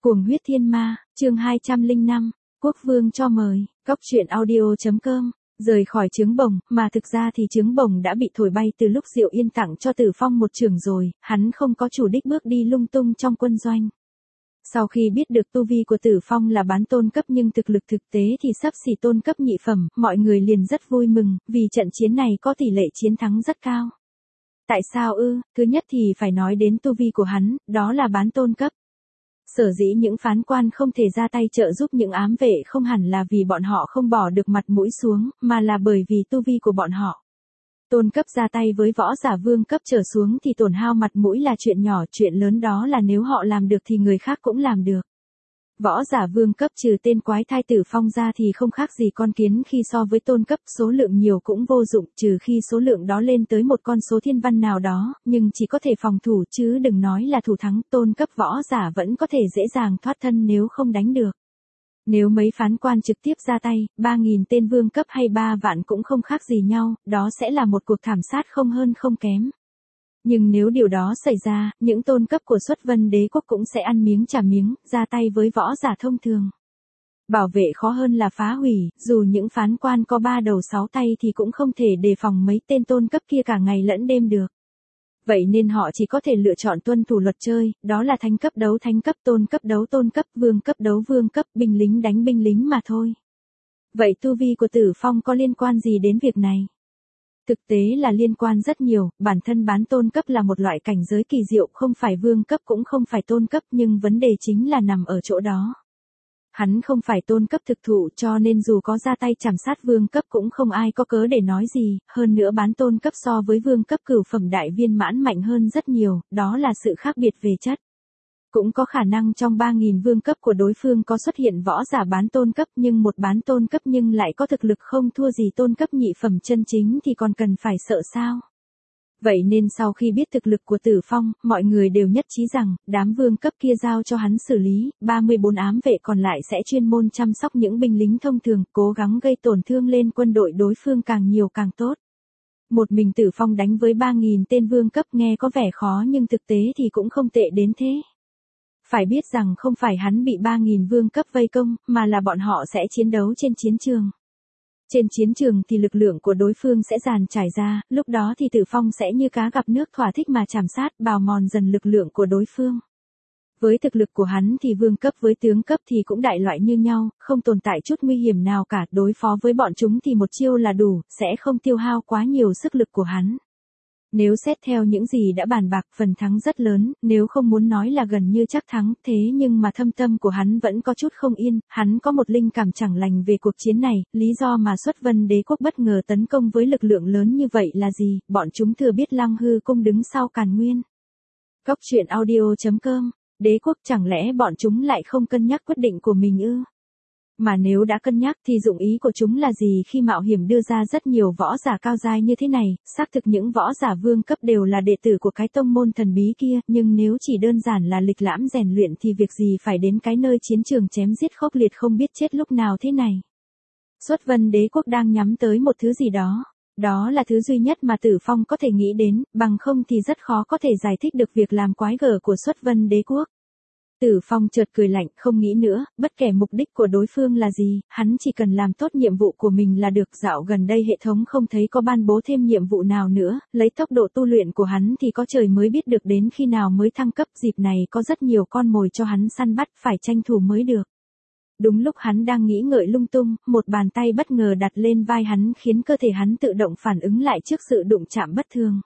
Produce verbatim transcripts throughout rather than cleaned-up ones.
Cuồng huyết thiên ma, chương hai trăm lẻ năm, quốc vương cho mời, cóc truyện audio.com, rời khỏi trướng bồng, mà thực ra thì trướng bồng đã bị thổi bay từ lúc Diệu Yên tặng cho Tử Phong một chưởng rồi, hắn không có chủ đích bước đi lung tung trong quân doanh. Sau khi biết được tu vi của Tử Phong là bán tôn cấp nhưng thực lực thực tế thì sắp xỉ tôn cấp nhị phẩm, mọi người liền rất vui mừng, vì trận chiến này có tỷ lệ chiến thắng rất cao. Tại sao ư? Thứ nhất thì phải nói đến tu vi của hắn, đó là bán tôn cấp. Sở dĩ những phán quan không thể ra tay trợ giúp những ám vệ không hẳn là vì bọn họ không bỏ được mặt mũi xuống, mà là bởi vì tu vi của bọn họ. Tôn cấp ra tay với võ giả vương cấp trở xuống thì tổn hao mặt mũi là chuyện nhỏ, chuyện lớn đó là nếu họ làm được thì người khác cũng làm được. Võ giả vương cấp trừ tên quái thai Tử Phong ra thì không khác gì con kiến khi so với tôn cấp, số lượng nhiều cũng vô dụng, trừ khi số lượng đó lên tới một con số thiên văn nào đó, nhưng chỉ có thể phòng thủ chứ đừng nói là thủ thắng, tôn cấp võ giả vẫn có thể dễ dàng thoát thân nếu không đánh được. Nếu mấy phán quan trực tiếp ra tay, ba nghìn tên vương cấp hay ba vạn cũng không khác gì nhau, đó sẽ là một cuộc thảm sát không hơn không kém. Nhưng nếu điều đó xảy ra, những tôn cấp của Xuất Vân Đế quốc cũng sẽ ăn miếng trả miếng, ra tay với võ giả thông thường. Bảo vệ khó hơn là phá hủy, dù những phán quan có ba đầu sáu tay thì cũng không thể đề phòng mấy tên tôn cấp kia cả ngày lẫn đêm được. Vậy nên họ chỉ có thể lựa chọn tuân thủ luật chơi, đó là thánh cấp đấu thánh cấp, tôn cấp đấu tôn cấp, vương cấp đấu vương cấp, binh lính đánh binh lính mà thôi. Vậy tu vi của Tử Phong có liên quan gì đến việc này? Thực tế là liên quan rất nhiều, bản thân bán tôn cấp là một loại cảnh giới kỳ diệu, không phải vương cấp cũng không phải tôn cấp, nhưng vấn đề chính là nằm ở chỗ đó. Hắn không phải tôn cấp thực thụ cho nên dù có ra tay chảm sát vương cấp cũng không ai có cớ để nói gì, hơn nữa bán tôn cấp so với vương cấp cửu phẩm đại viên mãn mạnh hơn rất nhiều, đó là sự khác biệt về chất. Cũng có khả năng trong ba nghìn vương cấp của đối phương có xuất hiện võ giả bán tôn cấp, nhưng một bán tôn cấp nhưng lại có thực lực không thua gì tôn cấp nhị phẩm chân chính thì còn cần phải sợ sao? Vậy nên sau khi biết thực lực của Tử Phong, mọi người đều nhất trí rằng, đám vương cấp kia giao cho hắn xử lý, ba mươi bốn ám vệ còn lại sẽ chuyên môn chăm sóc những binh lính thông thường, cố gắng gây tổn thương lên quân đội đối phương càng nhiều càng tốt. Một mình Tử Phong đánh với ba nghìn tên vương cấp nghe có vẻ khó nhưng thực tế thì cũng không tệ đến thế. Phải biết rằng không phải hắn bị ba nghìn vương cấp vây công, mà là bọn họ sẽ chiến đấu trên chiến trường. Trên chiến trường thì lực lượng của đối phương sẽ dàn trải ra, lúc đó thì Tử Phong sẽ như cá gặp nước thỏa thích mà chảm sát, bào mòn dần lực lượng của đối phương. Với thực lực của hắn thì vương cấp với tướng cấp thì cũng đại loại như nhau, không tồn tại chút nguy hiểm nào cả, đối phó với bọn chúng thì một chiêu là đủ, sẽ không tiêu hao quá nhiều sức lực của hắn. Nếu xét theo những gì đã bàn bạc, phần thắng rất lớn, nếu không muốn nói là gần như chắc thắng, thế nhưng mà thâm tâm của hắn vẫn có chút không yên, hắn có một linh cảm chẳng lành về cuộc chiến này, lý do mà Xuất Vân Đế quốc bất ngờ tấn công với lực lượng lớn như vậy là gì, bọn chúng thừa biết Lăng Hư cung đứng sau Càn Nguyên. Cóc truyện audio.com, đế quốc chẳng lẽ bọn chúng lại không cân nhắc quyết định của mình ư? Mà nếu đã cân nhắc thì dụng ý của chúng là gì khi mạo hiểm đưa ra rất nhiều võ giả cao giai như thế này, xác thực những võ giả vương cấp đều là đệ tử của cái tông môn thần bí kia, nhưng nếu chỉ đơn giản là lịch lãm rèn luyện thì việc gì phải đến cái nơi chiến trường chém giết khốc liệt không biết chết lúc nào thế này. Xuất Vân Đế quốc đang nhắm tới một thứ gì đó. Đó là thứ duy nhất mà Tử Phong có thể nghĩ đến, bằng không thì rất khó có thể giải thích được việc làm quái gở của Xuất Vân Đế quốc. Tử Phong chợt cười lạnh, không nghĩ nữa, bất kể mục đích của đối phương là gì, hắn chỉ cần làm tốt nhiệm vụ của mình là được. Dạo gần đây hệ thống không thấy có ban bố thêm nhiệm vụ nào nữa, lấy tốc độ tu luyện của hắn thì có trời mới biết được đến khi nào mới thăng cấp, dịp này có rất nhiều con mồi cho hắn săn bắt, phải tranh thủ mới được. Đúng lúc hắn đang nghĩ ngợi lung tung, một bàn tay bất ngờ đặt lên vai hắn khiến cơ thể hắn tự động phản ứng lại trước sự đụng chạm bất thường.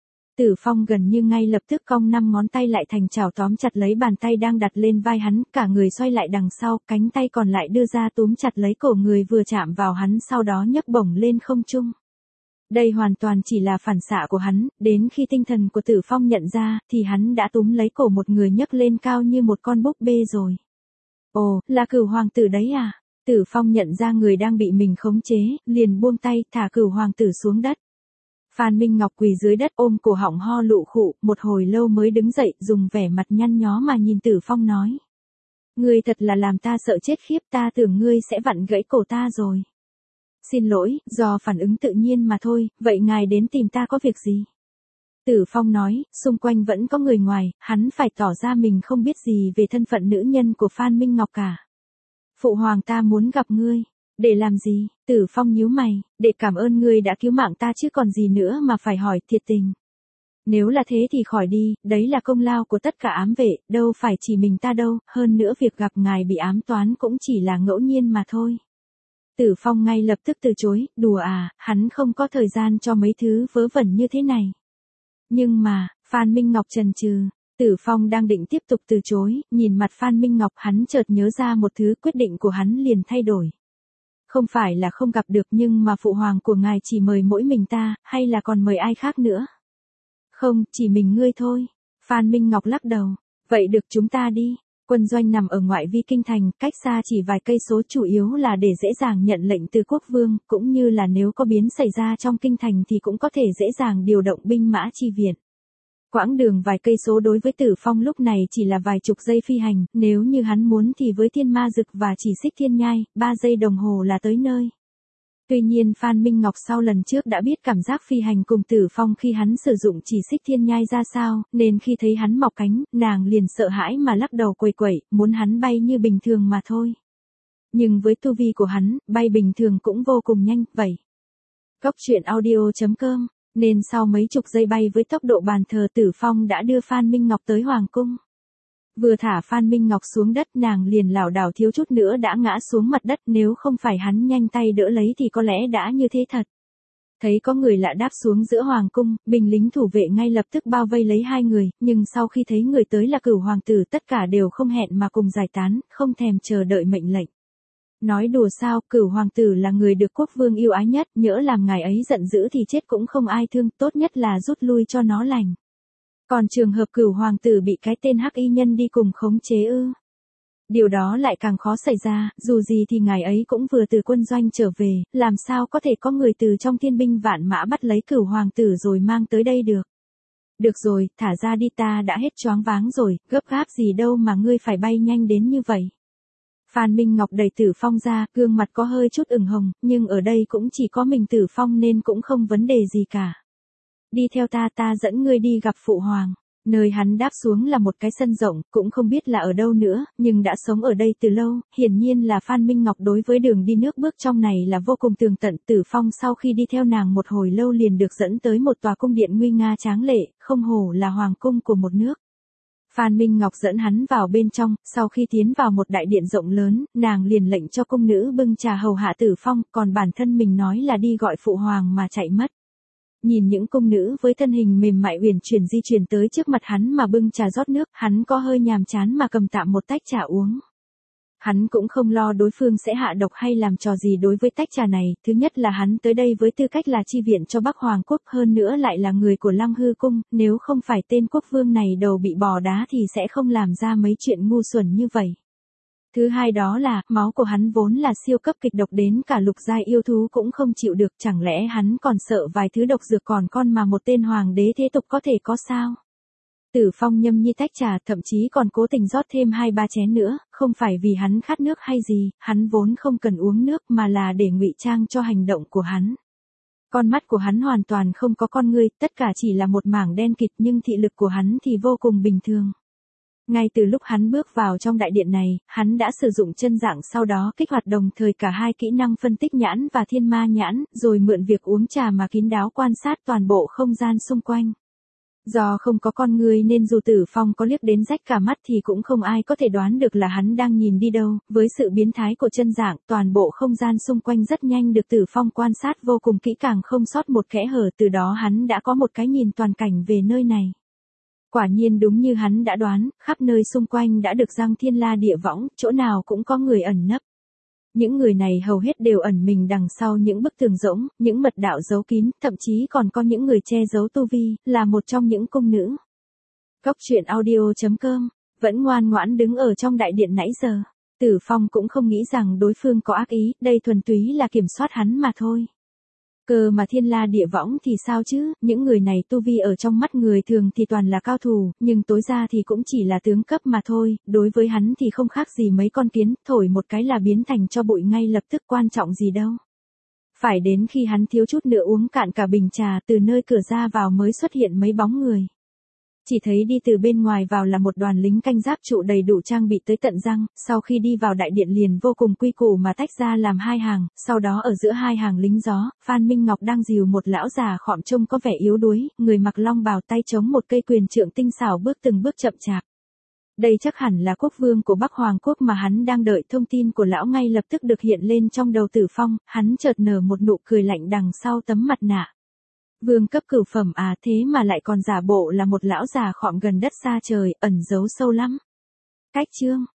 Tử Phong gần như ngay lập tức cong năm ngón tay lại thành chảo tóm chặt lấy bàn tay đang đặt lên vai hắn, cả người xoay lại đằng sau, cánh tay còn lại đưa ra túm chặt lấy cổ người vừa chạm vào hắn sau đó nhấc bổng lên không trung. Đây hoàn toàn chỉ là phản xạ của hắn, đến khi tinh thần của Tử Phong nhận ra, thì hắn đã túm lấy cổ một người nhấc lên cao như một con búp bê rồi. Ồ, là Cửu hoàng tử đấy à? Tử Phong nhận ra người đang bị mình khống chế, liền buông tay, thả Cửu hoàng tử xuống đất. Phan Minh Ngọc quỳ dưới đất ôm cổ họng ho lụ khụ, một hồi lâu mới đứng dậy, dùng vẻ mặt nhăn nhó mà nhìn Tử Phong nói. Ngươi thật là làm ta sợ chết khiếp, ta tưởng ngươi sẽ vặn gãy cổ ta rồi. Xin lỗi, do phản ứng tự nhiên mà thôi, vậy ngài đến tìm ta có việc gì? Tử Phong nói, xung quanh vẫn có người ngoài, hắn phải tỏ ra mình không biết gì về thân phận nữ nhân của Phan Minh Ngọc cả. Phụ hoàng ta muốn gặp ngươi. Để làm gì? Tử Phong nhíu mày, để cảm ơn ngươi đã cứu mạng ta chứ còn gì nữa mà phải hỏi thiệt tình. Nếu là thế thì khỏi đi, đấy là công lao của tất cả ám vệ, đâu phải chỉ mình ta đâu, hơn nữa việc gặp ngài bị ám toán cũng chỉ là ngẫu nhiên mà thôi. Tử Phong ngay lập tức từ chối, đùa à, hắn không có thời gian cho mấy thứ vớ vẩn như thế này. Nhưng mà, Phan Minh Ngọc chần chừ, Tử Phong đang định tiếp tục từ chối, nhìn mặt Phan Minh Ngọc hắn chợt nhớ ra một thứ, quyết định của hắn liền thay đổi. Không phải là không gặp được nhưng mà phụ hoàng của ngài chỉ mời mỗi mình ta, hay là còn mời ai khác nữa? Không, chỉ mình ngươi thôi. Phan Minh Ngọc lắc đầu. Vậy được chúng ta đi. Quân doanh nằm ở ngoại vi kinh thành, cách xa chỉ vài cây số, chủ yếu là để dễ dàng nhận lệnh từ quốc vương, cũng như là nếu có biến xảy ra trong kinh thành thì cũng có thể dễ dàng điều động binh mã chi viện. Quãng đường vài cây số đối với Tử Phong lúc này chỉ là vài chục giây phi hành, nếu như hắn muốn thì với thiên ma dực và chỉ xích thiên nhai, ba giây đồng hồ là tới nơi. Tuy nhiên Phan Minh Ngọc sau lần trước đã biết cảm giác phi hành cùng Tử Phong khi hắn sử dụng chỉ xích thiên nhai ra sao, nên khi thấy hắn mọc cánh, nàng liền sợ hãi mà lắc đầu quẩy quẩy, muốn hắn bay như bình thường mà thôi. Nhưng với tu vi của hắn, bay bình thường cũng vô cùng nhanh, vậy. Cốc truyện audio chấm com, nên sau mấy chục giây bay với tốc độ bàn thờ, Tử Phong đã đưa Phan Minh Ngọc tới Hoàng cung. Vừa thả Phan Minh Ngọc xuống đất nàng liền lảo đảo thiếu chút nữa đã ngã xuống mặt đất, nếu không phải hắn nhanh tay đỡ lấy thì có lẽ đã như thế thật. Thấy có người lạ đáp xuống giữa hoàng cung, binh lính thủ vệ ngay lập tức bao vây lấy hai người, nhưng sau khi thấy người tới là Cửu hoàng tử tất cả đều không hẹn mà cùng giải tán, không thèm chờ đợi mệnh lệnh. Nói đùa sao, Cửu hoàng tử là người được quốc vương yêu ái nhất, nhỡ làm ngài ấy giận dữ thì chết cũng không ai thương, tốt nhất là rút lui cho nó lành. Còn trường hợp Cửu hoàng tử bị cái tên hắc y nhân đi cùng khống chế ư? Điều đó lại càng khó xảy ra, dù gì thì ngài ấy cũng vừa từ quân doanh trở về, làm sao có thể có người từ trong thiên binh vạn mã bắt lấy Cửu hoàng tử rồi mang tới đây được. Được rồi, thả ra đi, ta đã hết choáng váng rồi, gấp gáp gì đâu mà ngươi phải bay nhanh đến như vậy. Phan Minh Ngọc đẩy Tử Phong ra, gương mặt có hơi chút ửng hồng, nhưng ở đây cũng chỉ có mình Tử Phong nên cũng không vấn đề gì cả. Đi theo ta, ta dẫn ngươi đi gặp phụ hoàng. Nơi hắn đáp xuống là một cái sân rộng, cũng không biết là ở đâu nữa, nhưng đã sống ở đây từ lâu, hiển nhiên là Phan Minh Ngọc đối với đường đi nước bước trong này là vô cùng tường tận. Tử Phong sau khi đi theo nàng một hồi lâu liền được dẫn tới một tòa cung điện nguy nga tráng lệ, không hổ là hoàng cung của một nước. Phan Minh Ngọc dẫn hắn vào bên trong, sau khi tiến vào một đại điện rộng lớn, nàng liền lệnh cho cung nữ bưng trà hầu hạ Tử Phong, còn bản thân mình nói là đi gọi phụ hoàng mà chạy mất. Nhìn những cung nữ với thân hình mềm mại uyển chuyển di chuyển tới trước mặt hắn mà bưng trà rót nước, hắn có hơi nhàm chán mà cầm tạm một tách trà uống. Hắn cũng không lo đối phương sẽ hạ độc hay làm trò gì đối với tách trà này, thứ nhất là hắn tới đây với tư cách là chi viện cho Bắc Hoàng quốc, hơn nữa lại là người của Lăng Hư cung, nếu không phải tên quốc vương này đầu bị bò đá thì sẽ không làm ra mấy chuyện ngu xuẩn như vậy. Thứ hai đó là, máu của hắn vốn là siêu cấp kịch độc đến cả lục giai yêu thú cũng không chịu được, chẳng lẽ hắn còn sợ vài thứ độc dược còn con mà một tên hoàng đế thế tục có thể có sao? Tử Phong nhâm nhi tách trà, thậm chí còn cố tình rót thêm hai ba chén nữa, không phải vì hắn khát nước hay gì, hắn vốn không cần uống nước mà là để ngụy trang cho hành động của hắn. Con mắt của hắn hoàn toàn không có con ngươi, tất cả chỉ là một mảng đen kịt, nhưng thị lực của hắn thì vô cùng bình thường. Ngay từ lúc hắn bước vào trong đại điện này, hắn đã sử dụng chân dạng, sau đó kích hoạt đồng thời cả hai kỹ năng phân tích nhãn và thiên ma nhãn, rồi mượn việc uống trà mà kín đáo quan sát toàn bộ không gian xung quanh. Do không có con người nên dù Tử Phong có liếc đến rách cả mắt thì cũng không ai có thể đoán được là hắn đang nhìn đi đâu, với sự biến thái của chân dạng, toàn bộ không gian xung quanh rất nhanh được Tử Phong quan sát vô cùng kỹ càng không sót một kẽ hở, từ đó hắn đã có một cái nhìn toàn cảnh về nơi này. Quả nhiên đúng như hắn đã đoán, khắp nơi xung quanh đã được giăng thiên la địa võng, chỗ nào cũng có người ẩn nấp. Những người này hầu hết đều ẩn mình đằng sau những bức tường rỗng, những mật đạo giấu kín, thậm chí còn có những người che giấu tu vi, là một trong những cung nữ. Cốc truyện audio chấm com, vẫn ngoan ngoãn đứng ở trong đại điện nãy giờ. Tử Phong cũng không nghĩ rằng đối phương có ác ý, đây thuần túy là kiểm soát hắn mà thôi. Cơ mà thiên la địa võng thì sao chứ, những người này tu vi ở trong mắt người thường thì toàn là cao thủ, nhưng tối ra thì cũng chỉ là tướng cấp mà thôi, đối với hắn thì không khác gì mấy con kiến, thổi một cái là biến thành cho bụi ngay lập tức, quan trọng gì đâu. Phải đến khi hắn thiếu chút nữa uống cạn cả bình trà, từ nơi cửa ra vào mới xuất hiện mấy bóng người. Chỉ thấy đi từ bên ngoài vào là một đoàn lính canh giáp trụ đầy đủ trang bị tới tận răng, sau khi đi vào đại điện liền vô cùng quy củ mà tách ra làm hai hàng, sau đó ở giữa hai hàng lính gió, Phan Minh Ngọc đang dìu một lão già khọm trông có vẻ yếu đuối, người mặc long bào tay chống một cây quyền trượng tinh xảo bước từng bước chậm chạp. Đây chắc hẳn là quốc vương của Bắc Hoàng quốc mà hắn đang đợi. Thông tin của lão ngay lập tức được hiện lên trong đầu Tử Phong, hắn chợt nở một nụ cười lạnh đằng sau tấm mặt nạ. Vương cấp cửu phẩm à, thế mà lại còn giả bộ là một lão già khọm gần đất xa trời, ẩn giấu sâu lắm. Cách chương